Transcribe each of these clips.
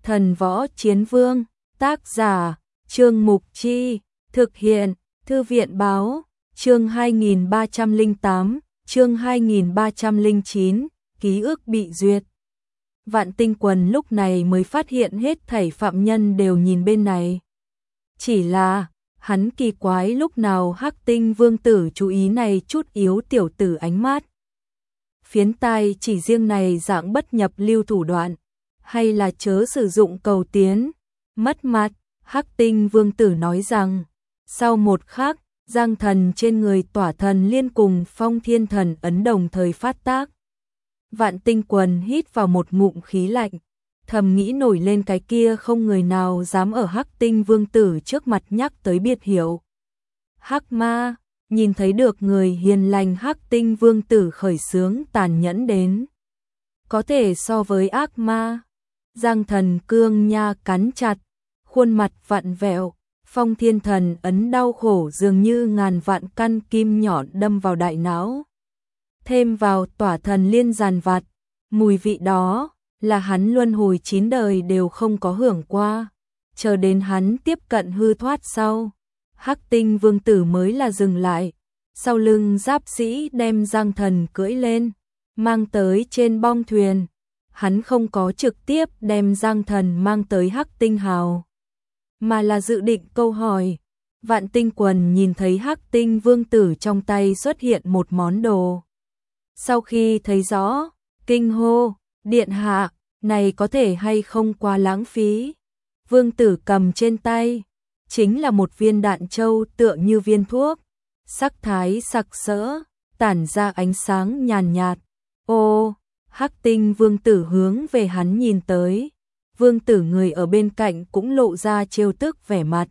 Thần Võ Chiến Vương, tác giả, Trương Mục Chi, thực hiện, Thư viện Báo, chương 2308, chương 2309, ký ức bị duyệt. Vạn Tinh Quần lúc này mới phát hiện hết thảy phạm nhân đều nhìn bên này. Chỉ là, hắn kỳ quái lúc nào Hắc Tinh Vương tử chú ý này chút yếu tiểu tử ánh mắt. Phiến tai chỉ riêng này dạng bất nhập lưu thủ đoạn, hay là chớ sử dụng cầu tiến, mất mặt, Hắc Tinh Vương tử nói rằng, sau một khắc, giang thần trên người tỏa thần liên cùng Phong Thiên Thần ấn đồng thời phát tác. Vạn Tinh Quần hít vào một ngụm khí lạnh, thầm nghĩ nổi lên cái kia không người nào dám ở Hắc Tinh Vương tử trước mặt nhắc tới biệt hiệu. Hắc Ma, nhìn thấy được người hiền lành Hắc Tinh Vương tử khởi xướng tàn nhẫn đến. Có thể so với ác ma. Giang thần cương nha cắn chặt, khuôn mặt vặn vẹo, Phong Thiên Thần ấn đau khổ dường như ngàn vạn căn kim nhọn đâm vào đại não. Thêm vào tỏa thần liên giàn vặt, mùi vị đó là hắn luân hồi 9 đời đều không có hưởng qua, chờ đến hắn tiếp cận hư thoát sau. Hắc Tinh Vương tử mới là dừng lại, sau lưng giáp sĩ đem giang thần cưỡi lên, mang tới trên bong thuyền. Hắn không có trực tiếp đem giang thần mang tới Hắc Tinh Hào, mà là dự định câu hỏi. Vạn Tinh Quần nhìn thấy Hắc Tinh Vương tử trong tay xuất hiện một món đồ. Sau khi thấy rõ, kinh hô, điện hạ, này có thể hay không quá lãng phí. Vương tử cầm trên tay, chính là một viên đạn châu tựa như viên thuốc, sắc thái sặc sỡ, tản ra ánh sáng nhàn nhạt. Ô, Hắc Tinh Vương tử hướng về hắn nhìn tới. Vương tử người ở bên cạnh cũng lộ ra trêu tức vẻ mặt.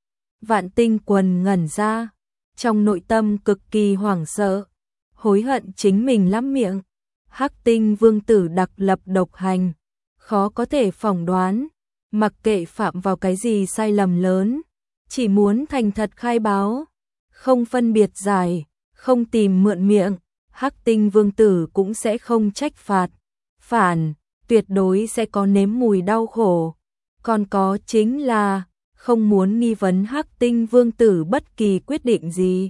Vạn Tinh Quần ngẩn ra, trong nội tâm cực kỳ hoảng sợ, hối hận chính mình lắm miệng. Hắc Tinh Vương tử đặc lập độc hành, khó có thể phỏng đoán, mặc kệ phạm vào cái gì sai lầm lớn, chỉ muốn thành thật khai báo, không phân biệt giải, không tìm mượn miệng, Hắc Tinh Vương tử cũng sẽ không trách phạt, phản, tuyệt đối sẽ có nếm mùi đau khổ. Còn có chính là, không muốn nghi vấn Hắc Tinh Vương tử bất kỳ quyết định gì.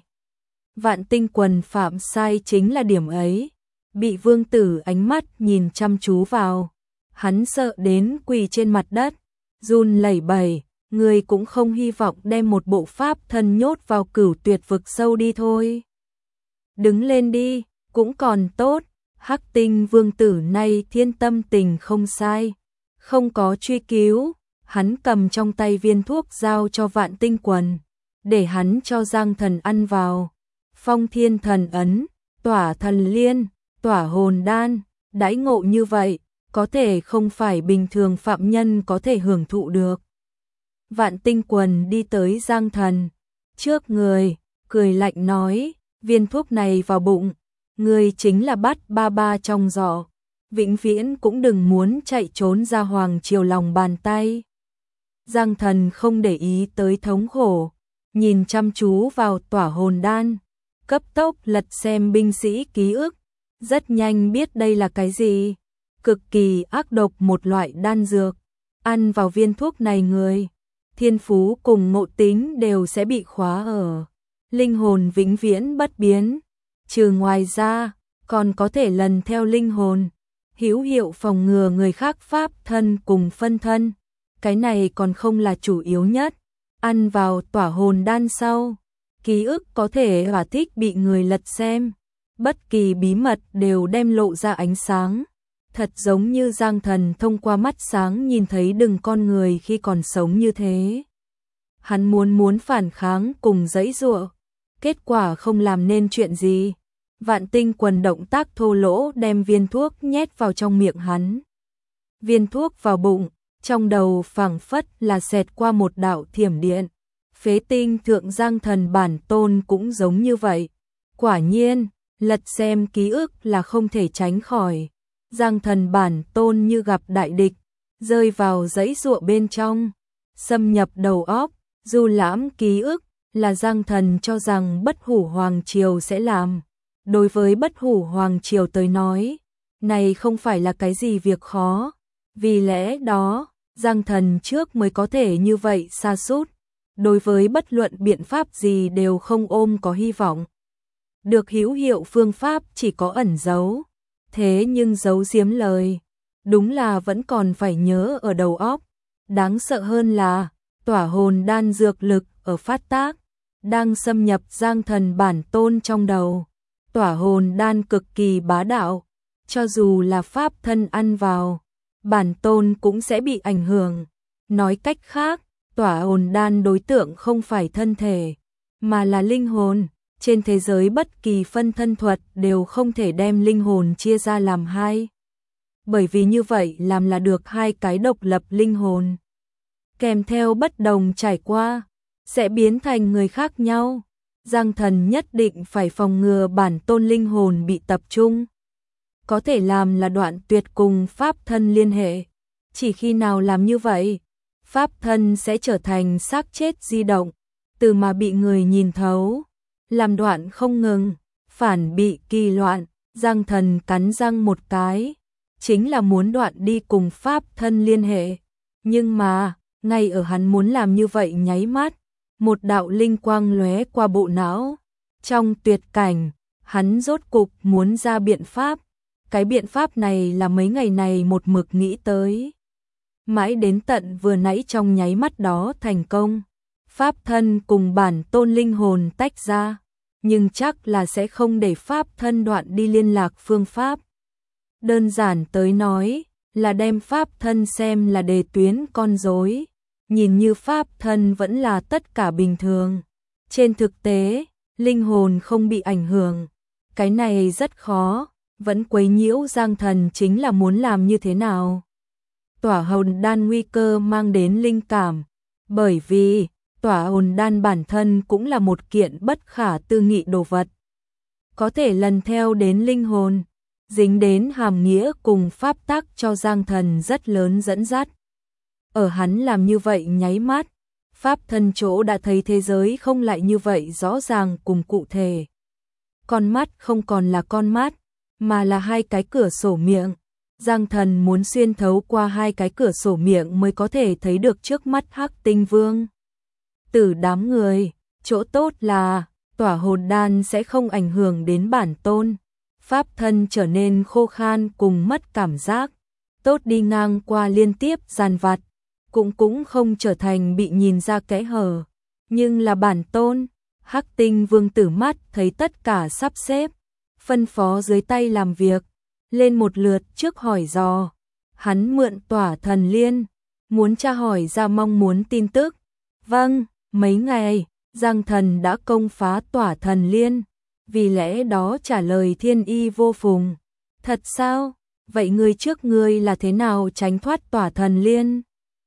Vạn Tinh Quần phạm sai chính là điểm ấy, bị vương tử ánh mắt nhìn chăm chú vào. Hắn sợ đến quỳ trên mặt đất, run lẩy bẩy, người cũng không hy vọng đem một bộ pháp thân nhốt vào cửu tuyệt vực sâu đi thôi. Đứng lên đi, cũng còn tốt, Hắc Tinh Vương tử nay thiên tâm tình không sai, không có truy cứu, hắn cầm trong tay viên thuốc giao cho Vạn Tinh Quần, để hắn cho giang thần ăn vào. Phong Thiên Thần ấn, tỏa thần liên, tỏa hồn đan, đãi ngộ như vậy, có thể không phải bình thường phạm nhân có thể hưởng thụ được. Vạn Tinh Quần đi tới giang thần trước người, cười lạnh nói, viên thuốc này vào bụng, người chính là bắt ba ba trong giỏ, vĩnh viễn cũng đừng muốn chạy trốn ra hoàng triều lòng bàn tay. Giang thần không để ý tới thống khổ, nhìn chăm chú vào tỏa hồn đan, cấp tốc lật xem binh sĩ ký ức, rất nhanh biết đây là cái gì, cực kỳ ác độc một loại đan dược, ăn vào viên thuốc này người, thiên phú cùng ngộ tính đều sẽ bị khóa ở, linh hồn vĩnh viễn bất biến, trừ ngoài ra, còn có thể lần theo linh hồn, hữu hiệu phòng ngừa người khác pháp thân cùng phân thân, cái này còn không là chủ yếu nhất, ăn vào tỏa hồn đan sau. Ký ức có thể hỏa thích bị người lật xem, bất kỳ bí mật đều đem lộ ra ánh sáng, thật giống như giang thần thông qua mắt sáng nhìn thấy đừng con người khi còn sống như thế. Hắn muốn phản kháng cùng giãy giụa, kết quả không làm nên chuyện gì. Vạn Tinh Quần động tác thô lỗ đem viên thuốc nhét vào trong miệng hắn. Viên thuốc vào bụng, trong đầu phảng phất là xẹt qua một đạo thiểm điện. Phế tinh thượng giang thần bản tôn cũng giống như vậy. Quả nhiên, lật xem ký ức là không thể tránh khỏi. Giang thần bản tôn như gặp đại địch, rơi vào giãy giụa bên trong, xâm nhập đầu óc, du lãm ký ức, là giang thần cho rằng Bất Hủ Hoàng Triều sẽ làm. Đối với Bất Hủ Hoàng Triều tới nói, này không phải là cái gì việc khó, vì lẽ đó, Giang Thần trước mới có thể như vậy sa sút, đối với bất luận biện pháp gì đều không ôm có hy vọng. Được hữu hiệu phương pháp chỉ có ẩn giấu, thế nhưng giấu giếm lời, đúng là vẫn còn phải nhớ ở đầu óc. Đáng sợ hơn là, tỏa hồn đan dược lực ở phát tác, đang xâm nhập Giang Thần bản tôn trong đầu. Tỏa hồn đan cực kỳ bá đạo, cho dù là pháp thân ăn vào, bản tôn cũng sẽ bị ảnh hưởng. Nói cách khác, tỏa hồn đan đối tượng không phải thân thể, mà là linh hồn. Trên thế giới bất kỳ phân thân thuật đều không thể đem linh hồn chia ra làm hai. Bởi vì như vậy làm là được hai cái độc lập linh hồn. Kèm theo bất đồng trải qua, sẽ biến thành người khác nhau. Giang Thần nhất định phải phòng ngừa bản tôn linh hồn bị tập trung. Có thể làm là đoạn tuyệt cùng pháp thân liên hệ. Chỉ khi nào làm như vậy, pháp thân sẽ trở thành xác chết di động, từ mà bị người nhìn thấu. Làm đoạn không ngừng, phản bị kỳ loạn. Giang Thần cắn răng một cái, chính là muốn đoạn đi cùng pháp thân liên hệ. Nhưng mà, ngay ở hắn muốn làm như vậy nháy mắt, một đạo linh quang lóe qua bộ não. Trong tuyệt cảnh, hắn rốt cục muốn ra biện pháp. Cái biện pháp này là mấy ngày này một mực nghĩ tới. Mãi đến tận vừa nãy trong nháy mắt đó thành công. Pháp thân cùng bản tôn linh hồn tách ra, nhưng chắc là sẽ không để pháp thân đoạn đi liên lạc phương pháp. Đơn giản tới nói, là đem pháp thân xem là đề tuyến con rối. Nhìn như pháp thân vẫn là tất cả bình thường. Trên thực tế, linh hồn không bị ảnh hưởng. Cái này rất khó, vẫn quấy nhiễu Giang Thần chính là muốn làm như thế nào. Tỏa hồn đan nguy cơ mang đến linh cảm, bởi vì tỏa hồn đan bản thân cũng là một kiện bất khả tư nghị đồ vật. Có thể lần theo đến linh hồn, dính đến hàm nghĩa cùng pháp tắc cho Giang Thần rất lớn dẫn dắt. Ở hắn làm như vậy nháy mắt, pháp thân chỗ đã thấy thế giới không lại như vậy rõ ràng cùng cụ thể. Con mắt không còn là con mắt, mà là hai cái cửa sổ miệng. Giang Thần muốn xuyên thấu qua hai cái cửa sổ miệng mới có thể thấy được trước mắt Hắc Tinh Vương. Từ đám người, chỗ tốt là tỏa hồn đan sẽ không ảnh hưởng đến bản tôn. Pháp thân trở nên khô khan cùng mất cảm giác. Tốt đi ngang qua liên tiếp giàn vặt, cũng không trở thành bị nhìn ra kẽ hở. Nhưng là bản tôn, Hắc Tinh Vương tử mắt thấy tất cả sắp xếp, phân phó dưới tay làm việc, lên một lượt trước hỏi dò. Hắn mượn tỏa thần liên, muốn tra hỏi ra mong muốn tin tức. Vâng, mấy ngày, Giang Thần đã công phá tỏa thần liên, vì lẽ đó trả lời thiên y vô phùng. Thật sao? Vậy người trước ngươi là thế nào tránh thoát tỏa thần liên?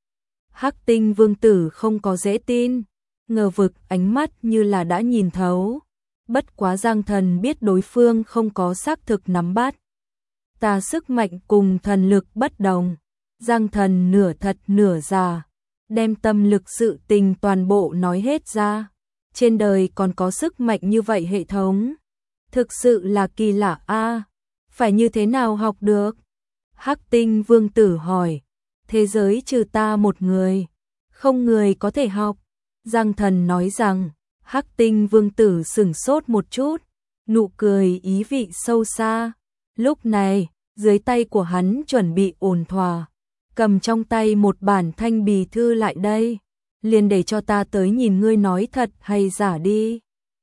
Hắc Tinh Vương tử không có dễ tin, ngờ vực ánh mắt như là đã nhìn thấu. Bất quá Giang Thần biết đối phương không có xác thực nắm bắt. Ta sức mạnh cùng thần lực bất đồng. Giang Thần nửa thật nửa giả, đem tâm lực sự tình toàn bộ nói hết ra. Trên đời còn có sức mạnh như vậy hệ thống. Thực sự là kỳ lạ a. Phải như thế nào học được? Hắc Tinh Vương tử hỏi. Thế giới trừ ta một người, không người có thể học. Giang Thần nói rằng. Hắc Tinh Vương tử sửng sốt một chút, nụ cười ý vị sâu xa. Lúc này, dưới tay của hắn chuẩn bị ổn thỏa, cầm trong tay một bản thanh bì thư lại đây, liền để cho ta tới nhìn ngươi nói thật hay giả đi.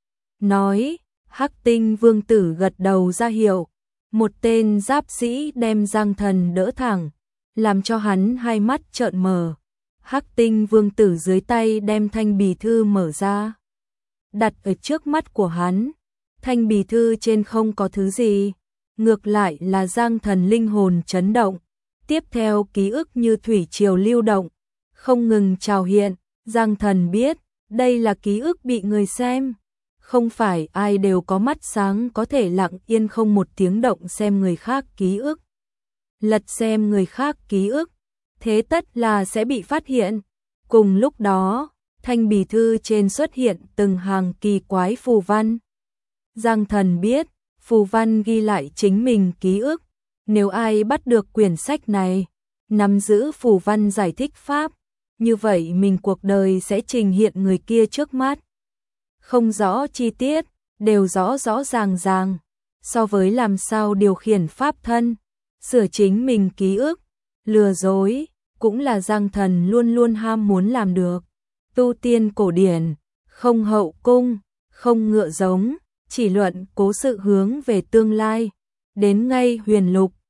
Nói, Hắc Tinh Vương tử gật đầu ra hiệu, một tên giáp sĩ đem Giang Thần đỡ thẳng, làm cho hắn hai mắt trợn mở. Hắc Tinh Vương tử dưới tay đem thanh bì thư mở ra, đặt ở trước mắt của hắn. Thanh bì thư trên không có thứ gì, ngược lại là Giang Thần linh hồn chấn động. Tiếp theo ký ức như thủy triều lưu động, không ngừng trào hiện. Giang Thần biết, đây là ký ức bị người xem. Không phải ai đều có mắt sáng có thể lặng yên không một tiếng động xem người khác ký ức. Lật xem người khác ký ức, thế tất là sẽ bị phát hiện. Cùng lúc đó, thanh bì thư trên xuất hiện từng hàng kỳ quái phù văn. Giang Thần biết, phù văn ghi lại chính mình ký ức. Nếu ai bắt được quyển sách này, nắm giữ phù văn giải thích pháp, như vậy mình cuộc đời sẽ trình hiện người kia trước mắt. Không rõ chi tiết, đều rõ rõ ràng ràng, so với làm sao điều khiển pháp thân, sửa chính mình ký ức, lừa dối, cũng là Giang Thần luôn luôn ham muốn làm được. Tu tiên cổ điển, không hậu cung, không ngựa giống, chỉ luận cố sự hướng về tương lai, đến ngay huyền lục,